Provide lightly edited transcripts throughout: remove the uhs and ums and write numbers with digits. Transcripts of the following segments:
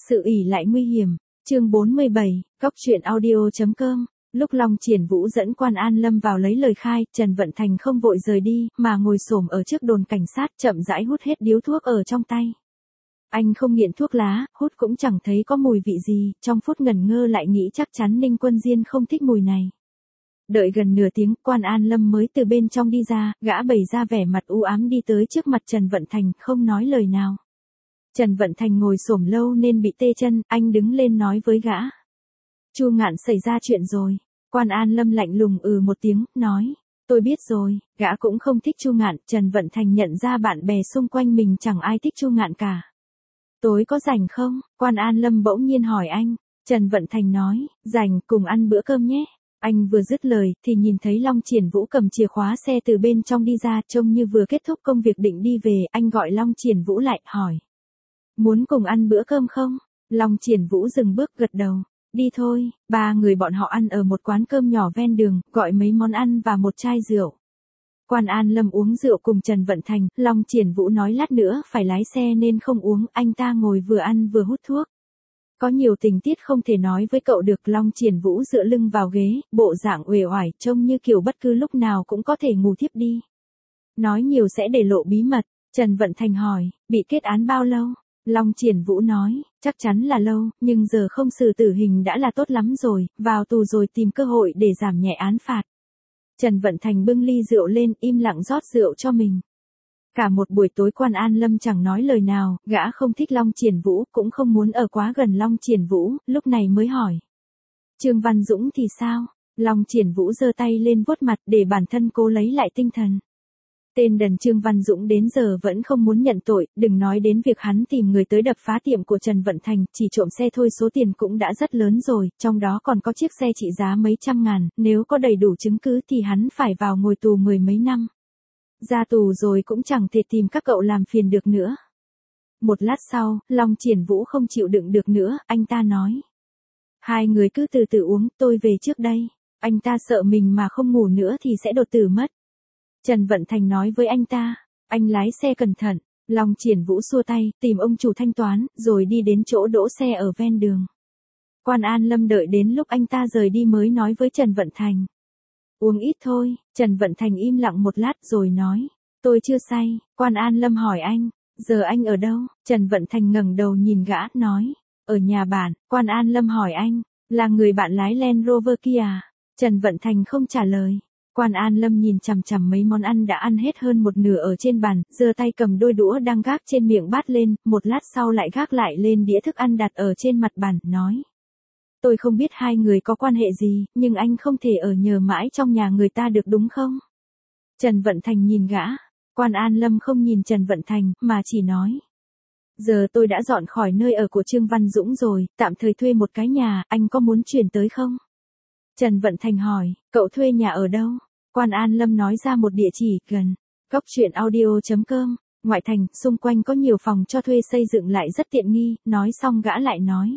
Sự ỷ lại nguy hiểm. Chương 47, Góc truyện audio.com. Lúc Long Triển Vũ dẫn Quan An Lâm vào lấy lời khai, Trần Vận Thành không vội rời đi, mà ngồi xổm ở trước đồn cảnh sát, chậm rãi hút hết điếu thuốc ở trong tay. Anh không nghiện thuốc lá, hút cũng chẳng thấy có mùi vị gì, trong phút ngần ngơ lại nghĩ chắc chắn Ninh Quân Diên không thích mùi này. Đợi gần nửa tiếng, Quan An Lâm mới từ bên trong đi ra, gã bày ra vẻ mặt u ám đi tới trước mặt Trần Vận Thành, không nói lời nào. Trần Vận Thành ngồi xổm lâu nên bị tê chân, anh đứng lên nói với gã. Chu Ngạn xảy ra chuyện rồi. Quan An Lâm lạnh lùng một tiếng, nói. Tôi biết rồi, gã cũng không thích Chu Ngạn. Trần Vận Thành nhận ra bạn bè xung quanh mình chẳng ai thích Chu Ngạn cả. Tối có rảnh không? Quan An Lâm bỗng nhiên hỏi anh. Trần Vận Thành nói, rảnh, cùng ăn bữa cơm nhé. Anh vừa dứt lời thì nhìn thấy Long Triển Vũ cầm chìa khóa xe từ bên trong đi ra, trông như vừa kết thúc công việc định đi về. Anh gọi Long Triển Vũ lại, hỏi. Muốn cùng ăn bữa cơm không? Long Triển Vũ dừng bước gật đầu. Đi thôi. Ba người bọn họ ăn ở một quán cơm nhỏ ven đường, gọi mấy món ăn và một chai rượu. Quan An Lâm uống rượu cùng Trần Vận Thành, Long Triển Vũ nói lát nữa phải lái xe nên không uống, anh ta ngồi vừa ăn vừa hút thuốc. Có nhiều tình tiết không thể nói với cậu được. Long Triển Vũ dựa lưng vào ghế, bộ dạng uể oải, trông như kiểu bất cứ lúc nào cũng có thể ngủ thiếp đi. Nói nhiều sẽ để lộ bí mật. Trần Vận Thành hỏi, bị kết án bao lâu? Long Triển Vũ nói, chắc chắn là lâu, nhưng giờ không xử tử hình đã là tốt lắm rồi, vào tù rồi tìm cơ hội để giảm nhẹ án phạt. Trần Vận Thành bưng ly rượu lên, im lặng rót rượu cho mình. Cả một buổi tối Quan An Lâm chẳng nói lời nào, gã không thích Long Triển Vũ, cũng không muốn ở quá gần Long Triển Vũ, lúc này mới hỏi. Trương Văn Dũng thì sao? Long Triển Vũ giơ tay lên vuốt mặt để bản thân cố lấy lại tinh thần. Tên đần Trương Văn Dũng đến giờ vẫn không muốn nhận tội, đừng nói đến việc hắn tìm người tới đập phá tiệm của Trần Vận Thành, chỉ trộm xe thôi số tiền cũng đã rất lớn rồi, trong đó còn có chiếc xe trị giá mấy trăm ngàn, nếu có đầy đủ chứng cứ thì hắn phải vào ngồi tù mười mấy năm. Ra tù rồi cũng chẳng thể tìm các cậu làm phiền được nữa. Một lát sau, Long Triển Vũ không chịu đựng được nữa, anh ta nói. Hai người cứ từ từ uống, tôi về trước đây. Anh ta sợ mình mà không ngủ nữa thì sẽ đột tử mất. Trần Vận Thành nói với anh ta, anh lái xe cẩn thận. Long Triển Vũ xua tay, tìm ông chủ thanh toán, rồi đi đến chỗ đỗ xe ở ven đường. Quan An Lâm đợi đến lúc anh ta rời đi mới nói với Trần Vận Thành. Uống ít thôi. Trần Vận Thành im lặng một lát rồi nói, tôi chưa say. Quan An Lâm hỏi anh, giờ anh ở đâu? Trần Vận Thành ngẩng đầu nhìn gã, nói, ở nhà bạn. Quan An Lâm hỏi anh, là người bạn lái Land Rover kia à? Trần Vận Thành không trả lời. Quan An Lâm nhìn chằm chằm mấy món ăn đã ăn hết hơn một nửa ở trên bàn, giơ tay cầm đôi đũa đang gác trên miệng bát lên, một lát sau lại gác lại lên đĩa thức ăn đặt ở trên mặt bàn, nói. Tôi không biết hai người có quan hệ gì, nhưng anh không thể ở nhờ mãi trong nhà người ta được đúng không? Trần Vận Thành nhìn gã. Quan An Lâm không nhìn Trần Vận Thành, mà chỉ nói. Giờ tôi đã dọn khỏi nơi ở của Trương Văn Dũng rồi, tạm thời thuê một cái nhà, anh có muốn chuyển tới không? Trần Vận Thành hỏi, cậu thuê nhà ở đâu? Quan An Lâm nói ra một địa chỉ gần. Góc truyện audio.com. Ngoại thành, xung quanh có nhiều phòng cho thuê xây dựng lại rất tiện nghi, nói xong gã lại nói.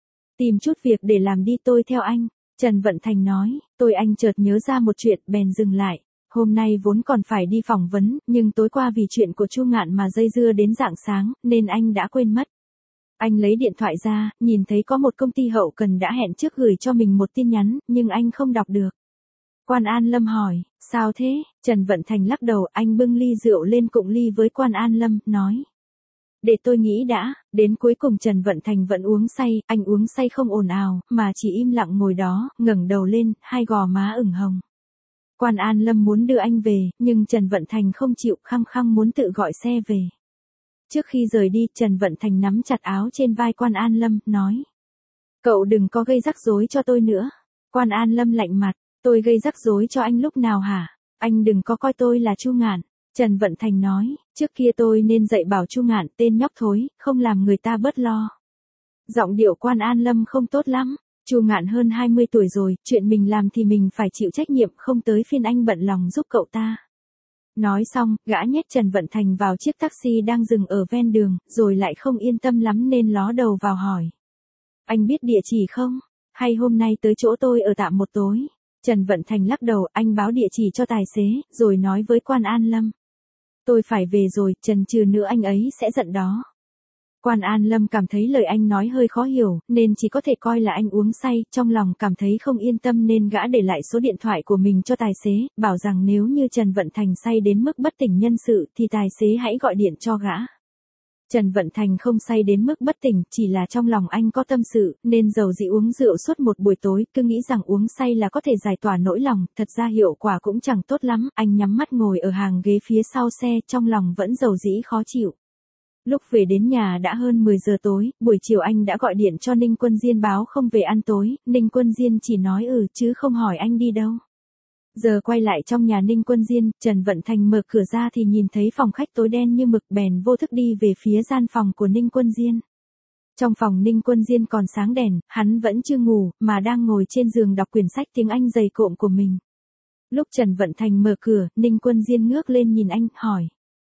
Tìm chút việc để làm đi, tôi theo anh. Trần Vận Thành nói, anh chợt nhớ ra một chuyện, bèn dừng lại. Hôm nay vốn còn phải đi phỏng vấn, nhưng tối qua vì chuyện của Chu Ngạn mà dây dưa đến rạng sáng, nên anh đã quên mất. Anh lấy điện thoại ra, nhìn thấy có một công ty hậu cần đã hẹn trước gửi cho mình một tin nhắn, nhưng anh không đọc được. Quan An Lâm hỏi, sao thế? Trần Vận Thành lắc đầu, anh bưng ly rượu lên cụng ly với Quan An Lâm, nói. Để tôi nghĩ đã. Đến cuối cùng Trần Vận Thành vẫn uống say, anh uống say không ồn ào, mà chỉ im lặng ngồi đó, ngẩng đầu lên, hai gò má ửng hồng. Quan An Lâm muốn đưa anh về, nhưng Trần Vận Thành không chịu, khăng khăng muốn tự gọi xe về. Trước khi rời đi, Trần Vận Thành nắm chặt áo trên vai Quan An Lâm, nói. Cậu đừng có gây rắc rối cho tôi nữa. Quan An Lâm lạnh mặt, tôi gây rắc rối cho anh lúc nào hả? Anh đừng có coi tôi là Chu Ngạn. Trần Vận Thành nói, trước kia tôi nên dạy bảo Chu Ngạn, tên nhóc thối, không làm người ta bớt lo. Giọng điệu Quan An Lâm không tốt lắm. Chu Ngạn hơn 20 tuổi rồi, chuyện mình làm thì mình phải chịu trách nhiệm, không tới phiên anh bận lòng giúp cậu ta. Nói xong, gã nhét Trần Vận Thành vào chiếc taxi đang dừng ở ven đường, rồi lại không yên tâm lắm nên ló đầu vào hỏi. Anh biết địa chỉ không? Hay hôm nay tới chỗ tôi ở tạm một tối? Trần Vận Thành lắc đầu, anh báo địa chỉ cho tài xế, rồi nói với Quan An Lâm. Tôi phải về rồi, chần chừ nữa anh ấy sẽ giận đó. Quan An Lâm cảm thấy lời anh nói hơi khó hiểu, nên chỉ có thể coi là anh uống say, trong lòng cảm thấy không yên tâm nên gã để lại số điện thoại của mình cho tài xế, bảo rằng nếu như Trần Vận Thành say đến mức bất tỉnh nhân sự thì tài xế hãy gọi điện cho gã. Trần Vận Thành không say đến mức bất tỉnh, chỉ là trong lòng anh có tâm sự, nên dầu dĩ uống rượu suốt một buổi tối, cứ nghĩ rằng uống say là có thể giải tỏa nỗi lòng, thật ra hiệu quả cũng chẳng tốt lắm, anh nhắm mắt ngồi ở hàng ghế phía sau xe, trong lòng vẫn dầu dĩ khó chịu. Lúc về đến nhà đã hơn 10 giờ tối, buổi chiều anh đã gọi điện cho Ninh Quân Diên báo không về ăn tối, Ninh Quân Diên chỉ nói chứ không hỏi anh đi đâu. Giờ quay lại trong nhà Ninh Quân Diên, Trần Vận Thành mở cửa ra thì nhìn thấy phòng khách tối đen như mực, bèn vô thức đi về phía gian phòng của Ninh Quân Diên. Trong phòng Ninh Quân Diên còn sáng đèn, hắn vẫn chưa ngủ, mà đang ngồi trên giường đọc quyển sách tiếng Anh dày cộm của mình. Lúc Trần Vận Thành mở cửa, Ninh Quân Diên ngước lên nhìn anh, hỏi.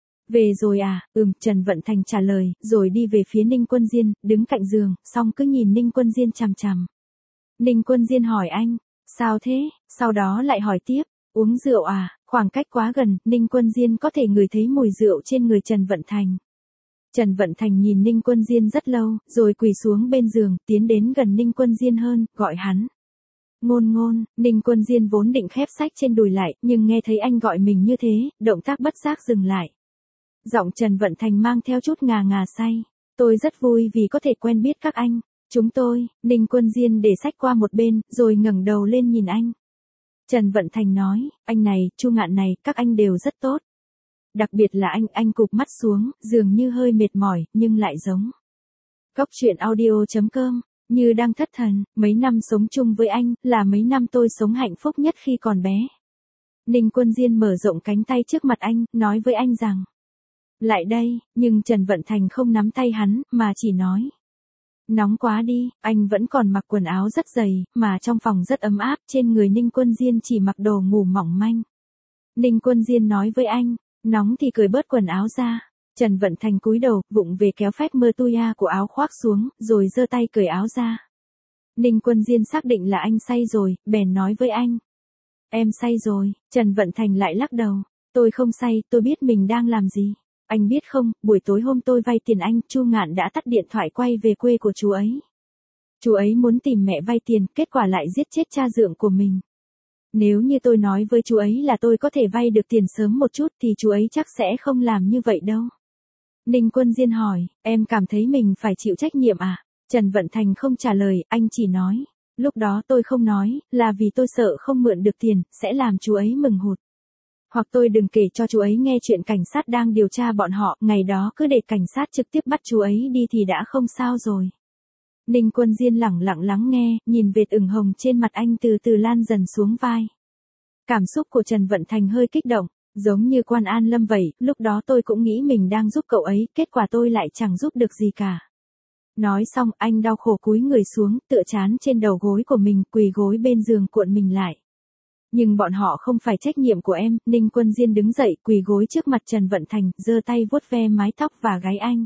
Về rồi à? Trần Vận Thành trả lời, rồi đi về phía Ninh Quân Diên, đứng cạnh giường, xong cứ nhìn Ninh Quân Diên chằm chằm. Ninh Quân Diên hỏi anh, sao thế? Sau đó lại hỏi tiếp, uống rượu à? Khoảng cách quá gần, Ninh Quân Diên có thể ngửi thấy mùi rượu trên người Trần Vận Thành. Trần Vận Thành nhìn Ninh Quân Diên rất lâu, rồi quỳ xuống bên giường, tiến đến gần Ninh Quân Diên hơn, gọi hắn. Ngôn Ngôn. Ninh Quân Diên vốn định khép sách trên đùi lại, nhưng nghe thấy anh gọi mình như thế, động tác bất giác dừng lại. Giọng Trần Vận Thành mang theo chút ngà ngà say. Tôi rất vui vì có thể quen biết các anh. Chúng tôi. Ninh Quân Diên để sách qua một bên, rồi ngẩng đầu lên nhìn anh. Trần Vận Thành nói, anh này, Chu Ngạn này, các anh đều rất tốt. Đặc biệt là anh cụp mắt xuống, dường như hơi mệt mỏi, nhưng lại giống. Cóc truyện audio.com, như đang thất thần, mấy năm sống chung với anh, là mấy năm tôi sống hạnh phúc nhất khi còn bé. Ninh Quân Diên mở rộng cánh tay trước mặt anh, nói với anh rằng. Lại đây, nhưng Trần Vận Thành không nắm tay hắn, mà chỉ nói. Nóng quá đi, anh vẫn còn mặc quần áo rất dày, mà trong phòng rất ấm áp, trên người Ninh Quân Diên chỉ mặc đồ ngủ mỏng manh. Ninh Quân Diên nói với anh, nóng thì cởi bớt quần áo ra. Trần Vận Thành cúi đầu, vụng về kéo phép mơ tuya của áo khoác xuống, rồi giơ tay cởi áo ra. Ninh Quân Diên xác định là anh say rồi, bèn nói với anh. Em say rồi. Trần Vận Thành lại lắc đầu. Tôi không say, tôi biết mình đang làm gì. Anh biết không, buổi tối hôm tôi vay tiền anh, Chu Ngạn đã tắt điện thoại quay về quê của chú ấy. Chú ấy muốn tìm mẹ vay tiền, kết quả lại giết chết cha dượng của mình. Nếu như tôi nói với chú ấy là tôi có thể vay được tiền sớm một chút thì chú ấy chắc sẽ không làm như vậy đâu. Ninh Quân Diên hỏi, em cảm thấy mình phải chịu trách nhiệm à? Trần Vận Thành không trả lời, anh chỉ nói. Lúc đó tôi không nói, là vì tôi sợ không mượn được tiền, sẽ làm chú ấy mừng hụt. Hoặc tôi đừng kể cho chú ấy nghe chuyện cảnh sát đang điều tra bọn họ, ngày đó cứ để cảnh sát trực tiếp bắt chú ấy đi thì đã không sao rồi. Ninh Quân Diên lẳng lặng lắng nghe, nhìn vệt ửng hồng trên mặt anh từ từ lan dần xuống vai. Cảm xúc của Trần Vận Thành hơi kích động, giống như Quan An Lâm vậy, lúc đó tôi cũng nghĩ mình đang giúp cậu ấy, kết quả tôi lại chẳng giúp được gì cả. Nói xong, anh đau khổ cúi người xuống, tựa trán trên đầu gối của mình, quỳ gối bên giường cuộn mình lại. Nhưng bọn họ không phải trách nhiệm của em. Ninh Quân Diên đứng dậy, quỳ gối trước mặt Trần Vận Thành, giơ tay vuốt ve mái tóc và gáy anh.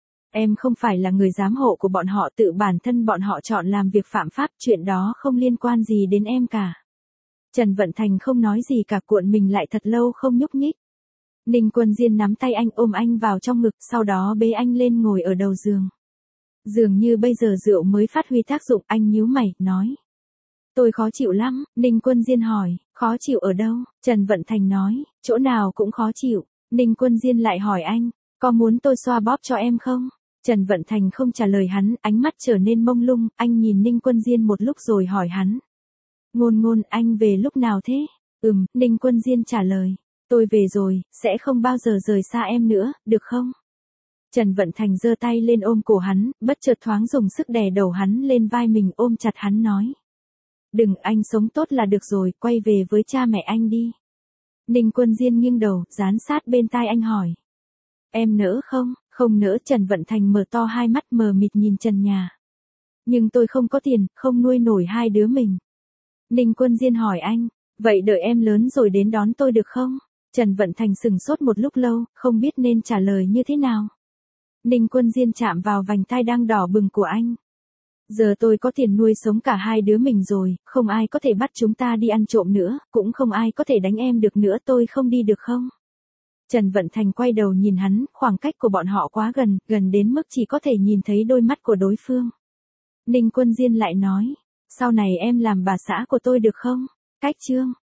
Em không phải là người giám hộ của bọn họ, tự bản thân bọn họ chọn làm việc phạm pháp, chuyện đó không liên quan gì đến em cả. Trần Vận Thành không nói gì cả, cuộn mình lại thật lâu không nhúc nhích. Ninh Quân Diên nắm tay anh, ôm anh vào trong ngực, sau đó bế anh lên ngồi ở đầu giường. Dường như bây giờ rượu mới phát huy tác dụng, anh nhíu mày, nói. Tôi khó chịu lắm. Ninh Quân Diên hỏi, khó chịu ở đâu? Trần Vận Thành nói, chỗ nào cũng khó chịu. Ninh Quân Diên lại hỏi anh, có muốn tôi xoa bóp cho em không? Trần Vận Thành không trả lời hắn, ánh mắt trở nên mông lung, anh nhìn Ninh Quân Diên một lúc rồi hỏi hắn. Ngôn Ngôn, anh về lúc nào thế? Ninh Quân Diên trả lời, tôi về rồi, sẽ không bao giờ rời xa em nữa, được không? Trần Vận Thành giơ tay lên ôm cổ hắn, bất chợt thoáng dùng sức đè đầu hắn lên vai mình, ôm chặt hắn nói. Đừng, anh sống tốt là được rồi, quay về với cha mẹ anh đi. Ninh Quân Diên nghiêng đầu, dán sát bên tai anh hỏi. Em nỡ không? Không nỡ. Trần Vận Thành mở to hai mắt mờ mịt nhìn trần nhà. Nhưng tôi không có tiền, không nuôi nổi hai đứa mình. Ninh Quân Diên hỏi anh, vậy đợi em lớn rồi đến đón tôi được không? Trần Vận Thành sừng sốt một lúc lâu, không biết nên trả lời như thế nào. Ninh Quân Diên chạm vào vành tai đang đỏ bừng của anh. Giờ tôi có tiền nuôi sống cả hai đứa mình rồi, không ai có thể bắt chúng ta đi ăn trộm nữa, cũng không ai có thể đánh em được nữa, tôi không đi được không? Trần Vận Thành quay đầu nhìn hắn, khoảng cách của bọn họ quá gần, gần đến mức chỉ có thể nhìn thấy đôi mắt của đối phương. Ninh Quân Diên lại nói, sau này em làm bà xã của tôi được không? Cách Trương.